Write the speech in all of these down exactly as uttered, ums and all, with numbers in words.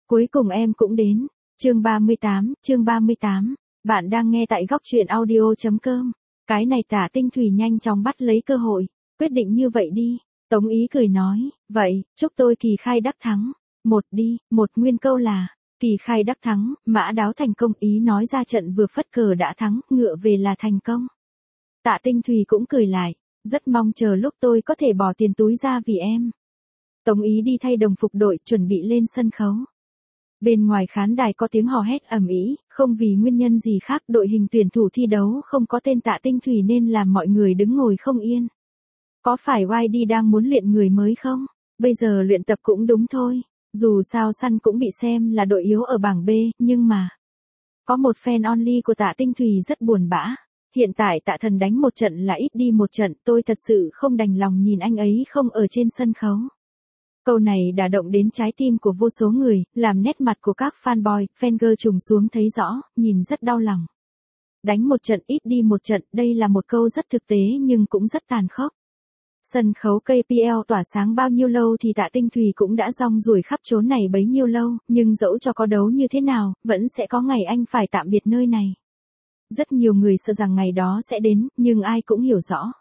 Cuối cùng em cũng đến. Chương ba mươi tám, chương ba mươi tám. Bạn đang nghe tại góc truyện audio.com. Cái này Tạ Tinh Thủy nhanh chóng bắt lấy cơ hội. Quyết định như vậy đi. Tống Ý cười nói, vậy, chúc tôi kỳ khai đắc thắng. Một đi, một nguyên câu là, kỳ khai đắc thắng, mã đáo thành công. Ý nói ra trận vừa phất cờ đã thắng, ngựa về là thành công. Tạ Tinh Thủy cũng cười lại, rất mong chờ lúc tôi có thể bỏ tiền túi ra vì em. Tống Ý đi thay đồng phục đội, chuẩn bị lên sân khấu. Bên ngoài khán đài có tiếng hò hét ầm ĩ, không vì nguyên nhân gì khác, đội hình tuyển thủ thi đấu không có tên Tạ Tinh Thủy nên làm mọi người đứng ngồi không yên. Có phải i đê đang muốn luyện người mới không? Bây giờ luyện tập cũng đúng thôi. Dù sao Sun cũng bị xem là đội yếu ở bảng B, nhưng mà có một fan only của Tạ Tinh Thủy rất buồn bã. Hiện tại Tạ Thần đánh một trận là ít đi một trận, tôi thật sự không đành lòng nhìn anh ấy không ở trên sân khấu. Câu này đả động đến trái tim của vô số người, làm nét mặt của các fanboy, fangirl trùng xuống thấy rõ, nhìn rất đau lòng. Đánh một trận ít đi một trận, đây là một câu rất thực tế nhưng cũng rất tàn khốc. Sân khấu ca pê lờ tỏa sáng bao nhiêu lâu thì Tạ Tinh Thủy cũng đã rong ruổi khắp chốn này bấy nhiêu lâu, nhưng dẫu cho có đấu như thế nào, vẫn sẽ có ngày anh phải tạm biệt nơi này. Rất nhiều người sợ rằng ngày đó sẽ đến, nhưng ai cũng hiểu rõ.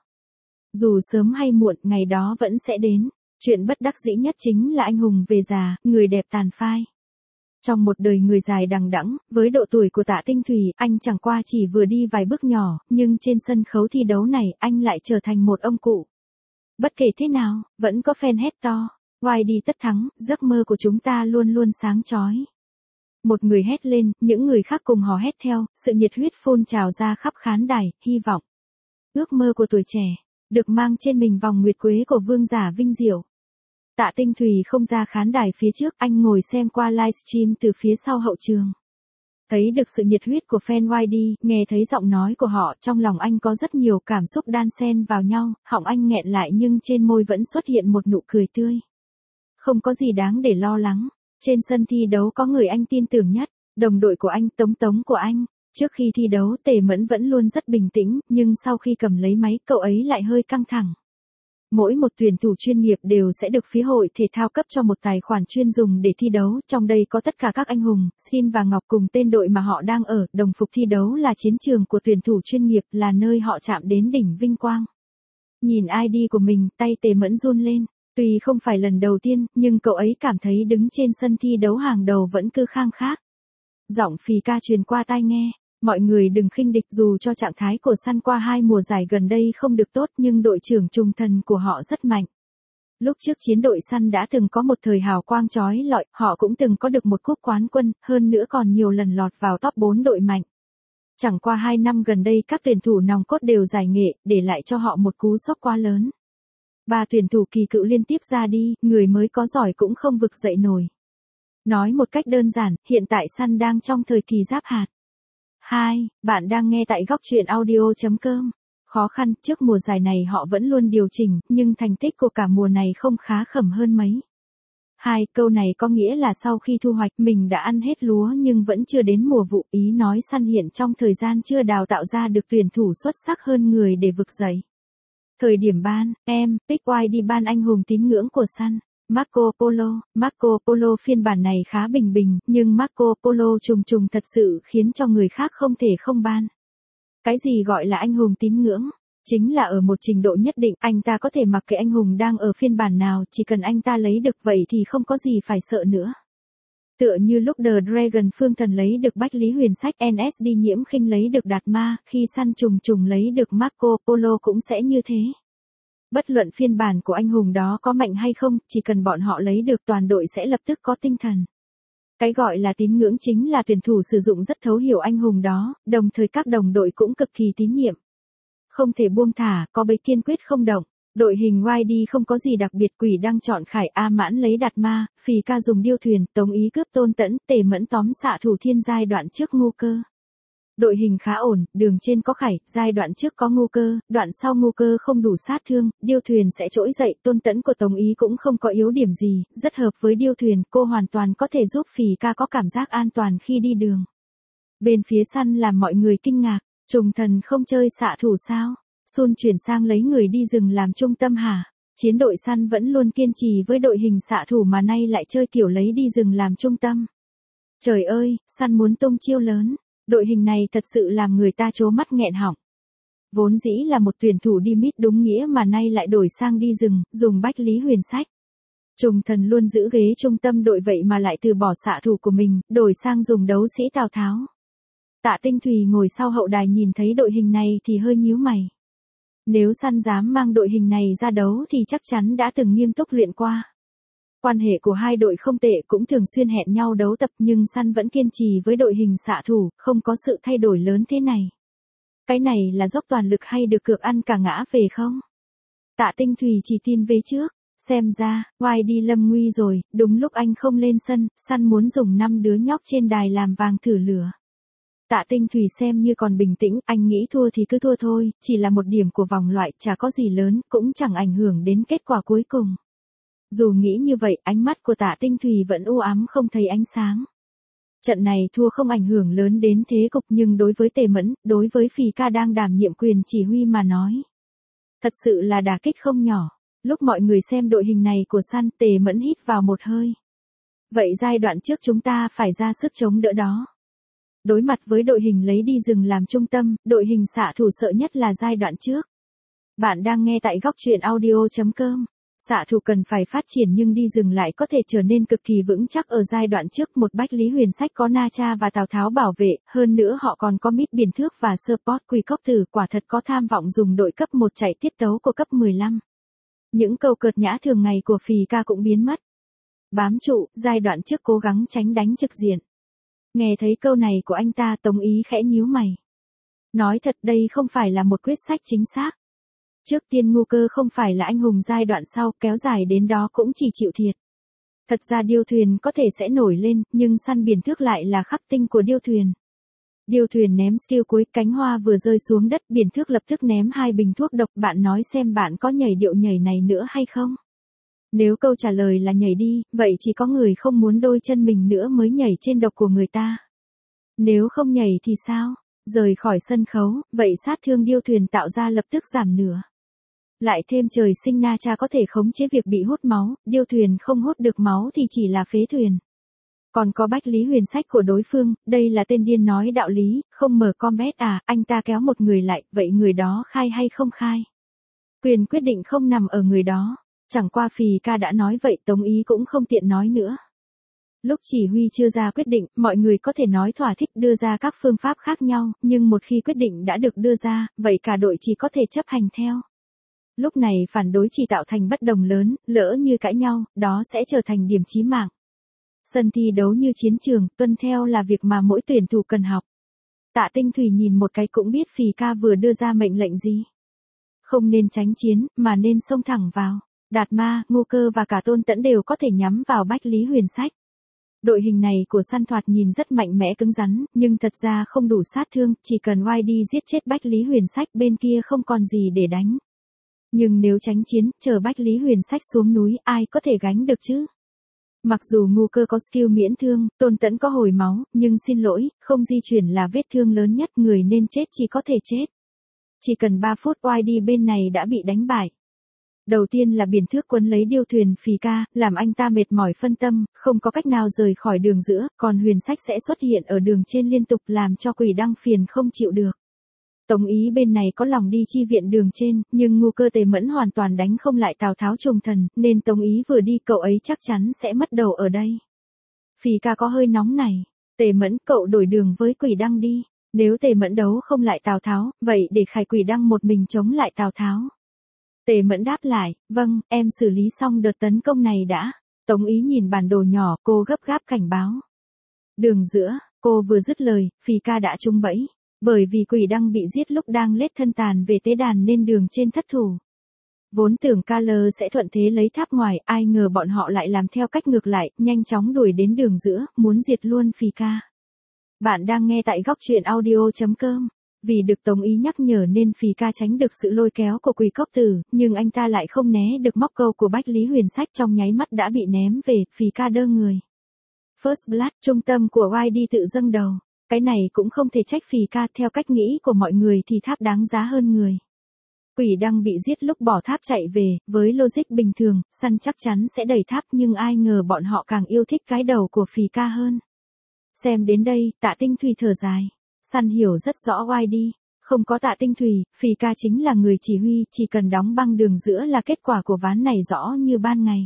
Dù sớm hay muộn, ngày đó vẫn sẽ đến. Chuyện bất đắc dĩ nhất chính là anh hùng về già, người đẹp tàn phai. Trong một đời người dài đằng đẵng, với độ tuổi của Tạ Tinh Thủy, anh chẳng qua chỉ vừa đi vài bước nhỏ, nhưng trên sân khấu thi đấu này, anh lại trở thành một ông cụ. Bất kể thế nào, vẫn có fan hét to, i đê tất thắng, giấc mơ của chúng ta luôn luôn sáng chói. Một người hét lên, những người khác cùng hò hét theo, sự nhiệt huyết phun trào ra khắp khán đài, hy vọng. Ước mơ của tuổi trẻ, được mang trên mình vòng nguyệt quế của vương giả vinh diệu. Tạ Tinh Thủy không ra khán đài phía trước, anh ngồi xem qua livestream từ phía sau hậu trường. Thấy được sự nhiệt huyết của fan i đê, nghe thấy giọng nói của họ, trong lòng anh có rất nhiều cảm xúc đan xen vào nhau, họng anh nghẹn lại nhưng trên môi vẫn xuất hiện một nụ cười tươi. Không có gì đáng để lo lắng. Trên sân thi đấu có người anh tin tưởng nhất, đồng đội của anh, Tống Tống của anh. Trước khi thi đấu Tề Mẫn vẫn luôn rất bình tĩnh, nhưng sau khi cầm lấy máy, cậu ấy lại hơi căng thẳng. Mỗi một tuyển thủ chuyên nghiệp đều sẽ được phía hội thể thao cấp cho một tài khoản chuyên dùng để thi đấu, trong đây có tất cả các anh hùng, Skin và Ngọc cùng tên đội mà họ đang ở, đồng phục thi đấu là chiến trường của tuyển thủ chuyên nghiệp, là nơi họ chạm đến đỉnh vinh quang. Nhìn i đê của mình, tay Tề Mẫn run lên, tuy không phải lần đầu tiên, nhưng cậu ấy cảm thấy đứng trên sân thi đấu hàng đầu vẫn cứ khang khác. Giọng phì ca truyền qua tai nghe. Mọi người đừng khinh địch, dù cho trạng thái của Sun qua hai mùa giải gần đây không được tốt nhưng đội trưởng trùng thần của họ rất mạnh. Lúc trước chiến đội Sun đã từng có một thời hào quang chói lọi, họ cũng từng có được một cúp quán quân, hơn nữa còn nhiều lần lọt vào top bốn đội mạnh. Chẳng qua hai năm gần đây các tuyển thủ nòng cốt đều giải nghệ, để lại cho họ một cú sốc quá lớn. Ba tuyển thủ kỳ cựu liên tiếp ra đi, người mới có giỏi cũng không vực dậy nổi. Nói một cách đơn giản, hiện tại Sun đang trong thời kỳ giáp hạt. Hai, bạn đang nghe tại góc truyện audio.com. Khó khăn, trước mùa giải này họ vẫn luôn điều chỉnh, nhưng thành tích của cả mùa này không khá khẩm hơn mấy. Hai, câu này có nghĩa là sau khi thu hoạch, mình đã ăn hết lúa nhưng vẫn chưa đến mùa vụ. Ý nói Sun hiện trong thời gian chưa đào tạo ra được tuyển thủ xuất sắc hơn người để vực dậy. Thời điểm ban, em, pick i đê ban anh hùng tín ngưỡng của Sun. Marco Polo, Marco Polo phiên bản này khá bình bình, nhưng Marco Polo trùng trùng thật sự khiến cho người khác không thể không ban. Cái gì gọi là anh hùng tín ngưỡng? Chính là ở một trình độ nhất định, anh ta có thể mặc kệ anh hùng đang ở phiên bản nào, chỉ cần anh ta lấy được vậy thì không có gì phải sợ nữa. Tựa như lúc The Dragon Phương Thần lấy được Bách Lý Huyền Sách, en ét đê Nhiễm Khinh lấy được Đạt Ma, khi Sun trùng trùng lấy được Marco Polo cũng sẽ như thế. Bất luận phiên bản của anh hùng đó có mạnh hay không, chỉ cần bọn họ lấy được toàn đội sẽ lập tức có tinh thần. Cái gọi là tín ngưỡng chính là tuyển thủ sử dụng rất thấu hiểu anh hùng đó, đồng thời các đồng đội cũng cực kỳ tín nhiệm. Không thể buông thả, có bấy kiên quyết không động. Đội hình i đê không có gì đặc biệt, Quỷ Đăng chọn Khải, A Mãn lấy Đạt Ma, Phì Ca dùng Điêu Thuyền, Tống Ý cướp Tôn Tẫn, Tề Mẫn tóm xạ thủ thiên giai đoạn trước Ngu Cơ. Đội hình khá ổn, đường trên có Khải, giai đoạn trước có Ngu Cơ, đoạn sau Ngu Cơ không đủ sát thương, Điêu Thuyền sẽ trỗi dậy, Tôn Tẫn của Tống Ý cũng không có yếu điểm gì, rất hợp với Điêu Thuyền, cô hoàn toàn có thể giúp Phì Ca có cảm giác an toàn khi đi đường. Bên phía Sun làm mọi người kinh ngạc, trùng thần không chơi xạ thủ sao? Sun chuyển sang lấy người đi rừng làm trung tâm hả? Chiến đội Sun vẫn luôn kiên trì với đội hình xạ thủ mà nay lại chơi kiểu lấy đi rừng làm trung tâm. Trời ơi, săn muốn tung chiêu lớn. Đội hình này thật sự làm người ta trố mắt nghẹn họng. Vốn dĩ là một tuyển thủ đi mid đúng nghĩa mà nay lại đổi sang đi rừng, dùng Bách Lý Huyền Sách. Trùng Thần luôn giữ ghế trung tâm đội vậy mà lại từ bỏ xạ thủ của mình, đổi sang dùng đấu sĩ Tào Tháo. Tạ Tinh Thùy ngồi sau hậu đài nhìn thấy đội hình này thì hơi nhíu mày. Nếu săn dám mang đội hình này ra đấu thì chắc chắn đã từng nghiêm túc luyện qua. Quan hệ của hai đội không tệ, cũng thường xuyên hẹn nhau đấu tập, nhưng săn vẫn kiên trì với đội hình xạ thủ, không có sự thay đổi lớn thế này. Cái này là dốc toàn lực hay được cược ăn cả ngã về không? Tạ Tinh Thùy chỉ tin về trước. Xem ra, oai đi lâm nguy rồi, đúng lúc anh không lên sân, săn muốn dùng năm đứa nhóc trên đài làm vàng thử lửa. Tạ Tinh Thùy xem như còn bình tĩnh, anh nghĩ thua thì cứ thua thôi, chỉ là một điểm của vòng loại, chả có gì lớn, cũng chẳng ảnh hưởng đến kết quả cuối cùng. Dù nghĩ như vậy, ánh mắt của Tạ Tinh Thùy vẫn u ám không thấy ánh sáng. Trận này thua không ảnh hưởng lớn đến thế cục, nhưng đối với Tề Mẫn, đối với Phì Ca đang đảm nhiệm quyền chỉ huy mà nói, thật sự là đả kích không nhỏ. Lúc mọi người xem đội hình này của săn, Tề Mẫn hít vào một hơi. Vậy giai đoạn trước chúng ta phải ra sức chống đỡ đó. Đối mặt với đội hình lấy đi rừng làm trung tâm, đội hình xạ thủ sợ nhất là giai đoạn trước. Bạn đang nghe tại góc truyện audio chấm com. Xạ thủ cần phải phát triển nhưng đi rừng lại có thể trở nên cực kỳ vững chắc ở giai đoạn trước. Một Bách Lý Huyền Sách có Na Cha và Tào Tháo bảo vệ, hơn nữa họ còn có Mít Biển Thước và support Quỳ Cốc Tử, quả thật có tham vọng dùng đội cấp một chạy tiết tấu của cấp mười lăm. Những câu cợt nhã thường ngày của Phì Ca cũng biến mất. Bám trụ, giai đoạn trước cố gắng tránh đánh trực diện. Nghe thấy câu này của anh ta, Tống Ý khẽ nhíu mày. Nói thật đây không phải là một quyết sách chính xác. Trước tiên Ngu Cơ không phải là anh hùng giai đoạn sau, kéo dài đến đó cũng chỉ chịu thiệt. Thật ra Điêu Thuyền có thể sẽ nổi lên, nhưng săn Biển Thước lại là khắc tinh của Điêu Thuyền. Điêu Thuyền ném skill cuối, cánh hoa vừa rơi xuống đất, Biển Thước lập tức ném hai bình thuốc độc. Bạn nói xem bạn có nhảy điệu nhảy này nữa hay không? Nếu câu trả lời là nhảy đi, vậy chỉ có người không muốn đôi chân mình nữa mới nhảy trên độc của người ta. Nếu không nhảy thì sao? Rời khỏi sân khấu, vậy sát thương Điêu Thuyền tạo ra lập tức giảm nửa. Lại thêm trời sinh Na Cha có thể khống chế việc bị hút máu, Điêu Thuyền không hút được máu thì chỉ là phế thuyền. Còn có Bách Lý Huyền Sách của đối phương, đây là tên điên nói đạo lý, không mở combat à, anh ta kéo một người lại, vậy người đó khai hay không khai? Quyền quyết định không nằm ở người đó. Chẳng qua Phì Ca đã nói vậy, Tống Ý cũng không tiện nói nữa. Lúc chỉ huy chưa ra quyết định, mọi người có thể nói thỏa thích đưa ra các phương pháp khác nhau, nhưng một khi quyết định đã được đưa ra, vậy cả đội chỉ có thể chấp hành theo. Lúc này phản đối chỉ tạo thành bất đồng lớn, lỡ như cãi nhau, đó sẽ trở thành điểm chí mạng. Sân thi đấu như chiến trường, tuân theo là việc mà mỗi tuyển thủ cần học. Tạ Tinh Thùy nhìn một cái cũng biết Phì Ca vừa đưa ra mệnh lệnh gì. Không nên tránh chiến, mà nên xông thẳng vào. Đạt Ma, Ngu Cơ và cả Tôn Tẫn đều có thể nhắm vào Bách Lý Huyền Sách. Đội hình này của săn thoạt nhìn rất mạnh mẽ cứng rắn, nhưng thật ra không đủ sát thương, chỉ cần oai đi giết chết Bách Lý Huyền Sách bên kia không còn gì để đánh. Nhưng nếu tránh chiến, chờ Bách Lý Huyền Sách xuống núi, ai có thể gánh được chứ? Mặc dù Ngu Cơ có skill miễn thương, Tôn Tẫn có hồi máu, nhưng xin lỗi, không di chuyển là vết thương lớn nhất, người nên chết chỉ có thể chết. Chỉ cần ba phút oai đi bên này đã bị đánh bại. Đầu tiên là Biển Thước quấn lấy Điêu Thuyền Phì Ca, làm anh ta mệt mỏi phân tâm, không có cách nào rời khỏi đường giữa, còn Huyền Sách sẽ xuất hiện ở đường trên liên tục làm cho Quỷ Đăng phiền không chịu được. Tống Ý bên này có lòng đi chi viện đường trên, nhưng Ngu Cơ Tề Mẫn hoàn toàn đánh không lại Tào Tháo Trùng Thần, nên Tống Ý vừa đi cậu ấy chắc chắn sẽ mất đầu ở đây. Phì Ca có hơi nóng này. Tề Mẫn, cậu đổi đường với Quỷ Đăng đi. Nếu Tề Mẫn đấu không lại Tào Tháo, vậy để Khải Quỷ Đăng một mình chống lại Tào Tháo. Tề Mẫn đáp lại, vâng, em xử lý xong đợt tấn công này đã. Tống Ý nhìn bản đồ nhỏ, cô gấp gáp cảnh báo. Đường giữa, cô vừa dứt lời, Phì Ca đã trúng bẫy. Bởi vì Quỷ Đăng bị giết lúc đang lết thân tàn về tế đàn nên đường trên thất thủ. Vốn tưởng Ca Lơ sẽ thuận thế lấy tháp ngoài, ai ngờ bọn họ lại làm theo cách ngược lại, nhanh chóng đuổi đến đường giữa, muốn diệt luôn Phì Ca. Bạn đang nghe tại góc truyện audio chấm com. Vì được Tống Ý nhắc nhở nên Phì Ca tránh được sự lôi kéo của Quỳ Cốc Tử, nhưng anh ta lại không né được móc câu của Bách Lý Huyền Sách, trong nháy mắt đã bị ném về, Phì Ca đơ người. First Blood, trung tâm của oai đi tự dâng đầu. Cái này cũng không thể trách Phì Ca, theo cách nghĩ của mọi người thì tháp đáng giá hơn người. Quỷ Đăng bị giết lúc bỏ tháp chạy về, với logic bình thường, săn chắc chắn sẽ đẩy tháp, nhưng ai ngờ bọn họ càng yêu thích cái đầu của Phì Ca hơn. Xem đến đây, Tạ Tinh Thùy thở dài. Săn hiểu rất rõ oai đi. Không có Tạ Tinh Thùy, Phì ca chính là người chỉ huy, chỉ cần đóng băng đường giữa là kết quả của ván này rõ như ban ngày.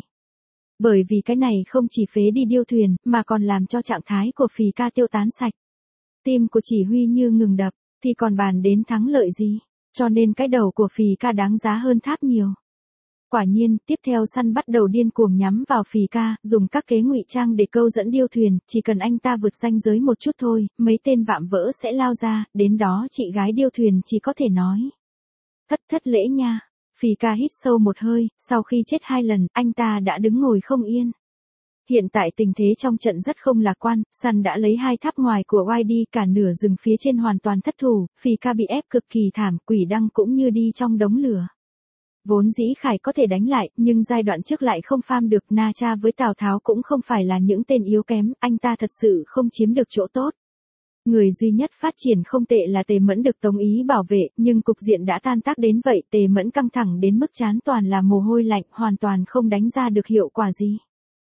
Bởi vì cái này không chỉ phế đi điêu thuyền, mà còn làm cho trạng thái của Phì ca tiêu tán sạch. Tim của chỉ huy như ngừng đập, thì còn bàn đến thắng lợi gì. Cho nên cái đầu của Phì ca đáng giá hơn tháp nhiều. Quả nhiên, tiếp theo săn bắt đầu điên cuồng nhắm vào Phì ca, dùng các kế ngụy trang để câu dẫn điêu thuyền, chỉ cần anh ta vượt ranh giới một chút thôi, mấy tên vạm vỡ sẽ lao ra, đến đó chị gái điêu thuyền chỉ có thể nói. Thất thất lễ nha. Phì ca hít sâu một hơi, sau khi chết hai lần, anh ta đã đứng ngồi không yên. Hiện tại tình thế trong trận rất không lạc quan, săn đã lấy hai tháp ngoài của oai đi, cả nửa rừng phía trên hoàn toàn thất thủ, Phì ca bị ép cực kỳ thảm, quỷ đăng cũng như đi trong đống lửa. Vốn dĩ Khải có thể đánh lại, nhưng giai đoạn trước lại không farm được. Na Cha với Tào Tháo cũng không phải là những tên yếu kém, anh ta thật sự không chiếm được chỗ tốt. Người duy nhất phát triển không tệ là Tề Mẫn được Tống Ý bảo vệ, nhưng cục diện đã tan tác đến vậy, Tề Mẫn căng thẳng đến mức chán toàn là mồ hôi lạnh, hoàn toàn không đánh ra được hiệu quả gì.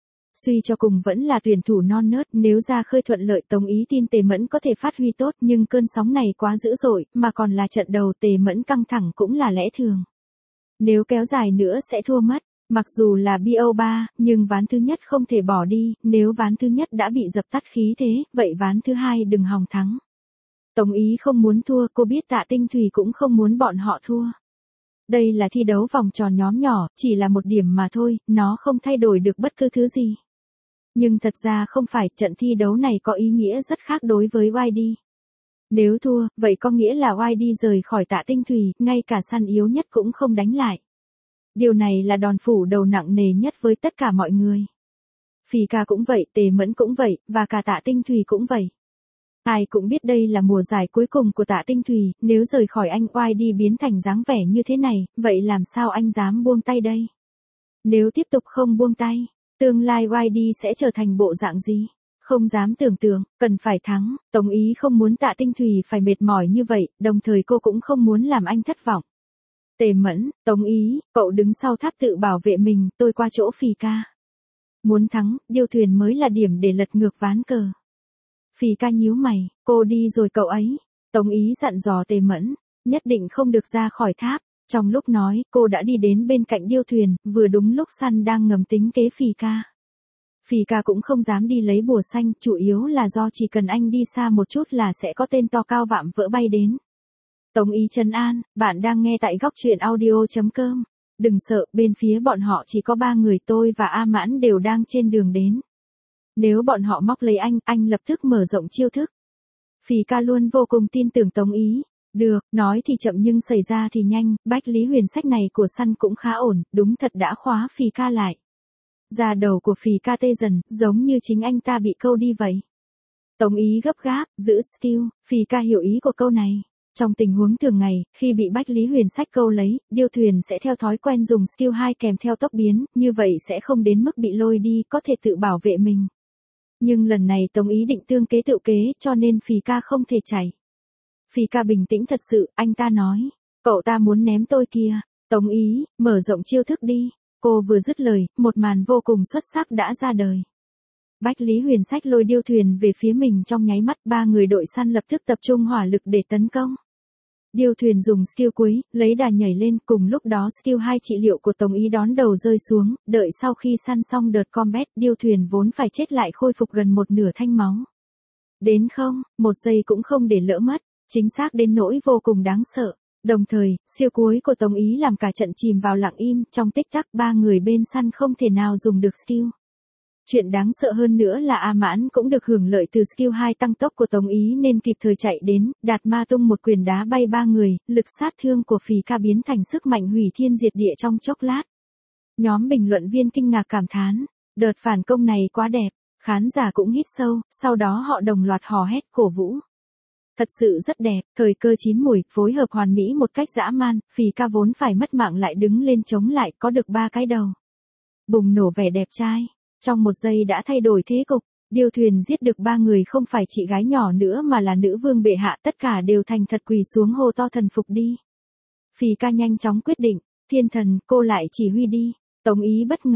Suy cho cùng vẫn là tuyển thủ non nớt, nếu ra khơi thuận lợi Tống Ý tin Tề Mẫn có thể phát huy tốt, nhưng cơn sóng này quá dữ dội, mà còn là trận đầu Tề Mẫn căng thẳng cũng là lẽ thường. Nếu kéo dài nữa sẽ thua mất, mặc dù là bê o ba, nhưng ván thứ nhất không thể bỏ đi, nếu ván thứ nhất đã bị dập tắt khí thế, vậy ván thứ hai đừng hòng thắng. Tống Ý không muốn thua, cô biết Tạ Tinh Thùy cũng không muốn bọn họ thua. Đây là thi đấu vòng tròn nhóm nhỏ, chỉ là một điểm mà thôi, nó không thay đổi được bất cứ thứ gì. Nhưng thật ra không phải, trận thi đấu này có ý nghĩa rất khác đối với oai đi. Nếu thua, vậy có nghĩa là oai đi rời khỏi Tạ Tinh Thùy, ngay cả săn yếu nhất cũng không đánh lại. Điều này là đòn phủ đầu nặng nề nhất với tất cả mọi người. Phì ca cũng vậy, Tề Mẫn cũng vậy, và cả Tạ Tinh Thùy cũng vậy. Ai cũng biết đây là mùa giải cuối cùng của Tạ Tinh Thùy, nếu rời khỏi anh oai đi biến thành dáng vẻ như thế này, vậy làm sao anh dám buông tay đây? Nếu tiếp tục không buông tay, tương lai oai đi sẽ trở thành bộ dạng gì? Không dám tưởng tượng, cần phải thắng, Tống Ý không muốn Tạ Tinh Thùy phải mệt mỏi như vậy, đồng thời cô cũng không muốn làm anh thất vọng. Tề Mẫn, Tống Ý, cậu đứng sau tháp tự bảo vệ mình, tôi qua chỗ Phì ca. Muốn thắng, điêu thuyền mới là điểm để lật ngược ván cờ. Phì ca nhíu mày, cô đi rồi cậu ấy. Tống Ý dặn dò Tề Mẫn, nhất định không được ra khỏi tháp. Trong lúc nói, cô đã đi đến bên cạnh điêu thuyền, vừa đúng lúc săn đang ngầm tính kế Phì ca. Phì ca cũng không dám đi lấy bùa xanh, chủ yếu là do chỉ cần anh đi xa một chút là sẽ có tên to cao vạm vỡ bay đến. Tống Ý trấn an, bạn đang nghe tại góc truyện audio chấm com. Đừng sợ, bên phía bọn họ chỉ có ba người, tôi và A Mãn đều đang trên đường đến. Nếu bọn họ móc lấy anh, anh lập tức mở rộng chiêu thức. Phì ca luôn vô cùng tin tưởng Tống Ý. Được, nói thì chậm nhưng xảy ra thì nhanh, Bách Lý Huyền sách này của săn cũng khá ổn, đúng thật đã khóa Phì ca lại. Da đầu của Phì ca tê dần, giống như chính anh ta bị câu đi vậy. Tống Ý gấp gáp, giữ skill, Phì ca hiểu ý của câu này. Trong tình huống thường ngày, khi bị Bách Lý Huyền sách câu lấy, điêu thuyền sẽ theo thói quen dùng skill hai kèm theo tốc biến, như vậy sẽ không đến mức bị lôi đi, có thể tự bảo vệ mình. Nhưng lần này Tống Ý định tương kế tự kế, cho nên Phì ca không thể chạy. Phì ca bình tĩnh thật sự, anh ta nói, cậu ta muốn ném tôi kìa. Tống Ý, mở rộng chiêu thức đi. Cô vừa dứt lời, một màn vô cùng xuất sắc đã ra đời. Bách Lý Huyền sách lôi điêu thuyền về phía mình trong nháy mắt, ba người đội săn lập tức tập trung hỏa lực để tấn công. Điêu thuyền dùng skill cuối, lấy đà nhảy lên, cùng lúc đó skill hai trị liệu của Tống Ý đón đầu rơi xuống, đợi sau khi săn xong đợt combat, điêu thuyền vốn phải chết lại khôi phục gần một nửa thanh máu. Đến không, một giây cũng không để lỡ mất, chính xác đến nỗi vô cùng đáng sợ. Đồng thời, siêu cuối của Tống Ý làm cả trận chìm vào lặng im, trong tích tắc ba người bên săn không thể nào dùng được skill. Chuyện đáng sợ hơn nữa là A Mãn cũng được hưởng lợi từ skill hai tăng tốc của Tống Ý nên kịp thời chạy đến, Đạt Ma tung một quyền đá bay ba người, lực sát thương của Phì ca biến thành sức mạnh hủy thiên diệt địa trong chốc lát. Nhóm bình luận viên kinh ngạc cảm thán, đợt phản công này quá đẹp, khán giả cũng hít sâu, sau đó họ đồng loạt hò hét cổ vũ. Thật sự rất đẹp, thời cơ chín mùi, phối hợp hoàn mỹ một cách dã man, Phì ca vốn phải mất mạng lại đứng lên chống lại, có được ba cái đầu. Bùng nổ vẻ đẹp trai. Trong một giây đã thay đổi thế cục, điêu thuyền giết được ba người không phải chị gái nhỏ nữa mà là nữ vương bệ hạ, tất cả đều thành thật quỳ xuống hô to thần phục đi. Phì ca nhanh chóng quyết định, thiên thần, cô lại chỉ huy đi. Tống Ý bất ngờ,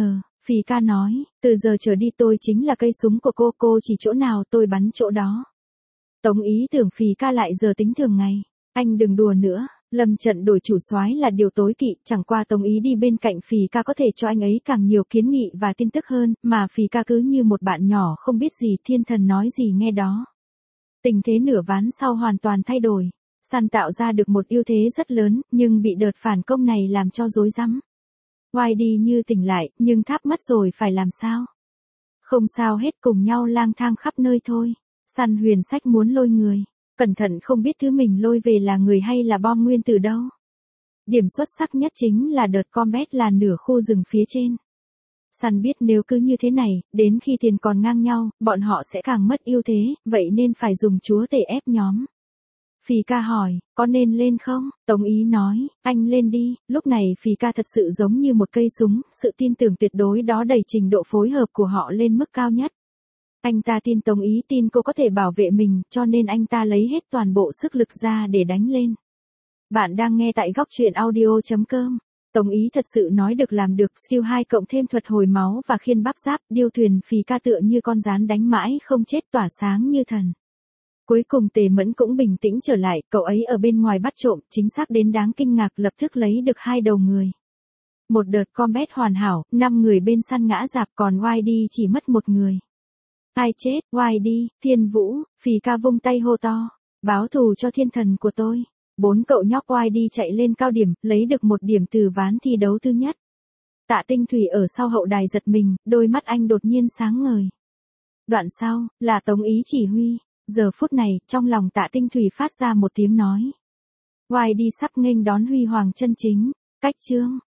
Phì ca nói, từ giờ trở đi tôi chính là cây súng của cô, cô chỉ chỗ nào tôi bắn chỗ đó. Tống Ý tưởng Phì ca lại giờ tính thường ngày. Anh đừng đùa nữa, lâm trận đổi chủ soái là điều tối kỵ, chẳng qua Tống Ý đi bên cạnh Phì ca có thể cho anh ấy càng nhiều kiến nghị và tin tức hơn, mà Phì ca cứ như một bạn nhỏ không biết gì, thiên thần nói gì nghe đó. Tình thế nửa ván sau hoàn toàn thay đổi. Sun tạo ra được một ưu thế rất lớn, nhưng bị đợt phản công này làm cho rối rắm. Hoài đi như tỉnh lại, nhưng tháp mất rồi phải làm sao? Không sao hết, cùng nhau lang thang khắp nơi thôi. Sun huyền sách muốn lôi người. Cẩn thận không biết thứ mình lôi về là người hay là bom nguyên tử đâu. Điểm xuất sắc nhất chính là đợt combat là nửa khu rừng phía trên. Sun biết nếu cứ như thế này, đến khi tiền còn ngang nhau, bọn họ sẽ càng mất ưu thế, vậy nên phải dùng chúa tể ép nhóm. Phì ca hỏi, có nên lên không? Tống Ý nói, anh lên đi. Lúc này Phì ca thật sự giống như một cây súng, sự tin tưởng tuyệt đối đó đẩy trình độ phối hợp của họ lên mức cao nhất. Anh ta tin Tống Ý tin cô có thể bảo vệ mình, cho nên anh ta lấy hết toàn bộ sức lực ra để đánh lên. Bạn đang nghe tại góc truyện audio chấm com. Tống Ý thật sự nói được làm được, skill hai cộng thêm thuật hồi máu và khiên bắp giáp, điêu thuyền Phì ca tựa như con rán đánh mãi không chết, tỏa sáng như thần. Cuối cùng Tề Mẫn cũng bình tĩnh trở lại, cậu ấy ở bên ngoài bắt trộm, chính xác đến đáng kinh ngạc, lập tức lấy được hai đầu người. Một đợt combat hoàn hảo, năm người bên săn ngã rạp, còn Y D chỉ mất một người. Ai chết? Y D, Thiên Vũ. Phì ca vung tay hô to, báo thù cho thiên thần của tôi. Bốn cậu nhóc Y D chạy lên cao điểm, lấy được một điểm từ ván thi đấu thứ nhất. Tạ Tinh Thủy ở sau hậu đài giật mình, đôi mắt anh đột nhiên sáng ngời. Đoạn sau, là Tống Ý chỉ huy. Giờ phút này, trong lòng Tạ Tinh Thủy phát ra một tiếng nói. Y D sắp nghênh đón huy hoàng chân chính. Cách chương.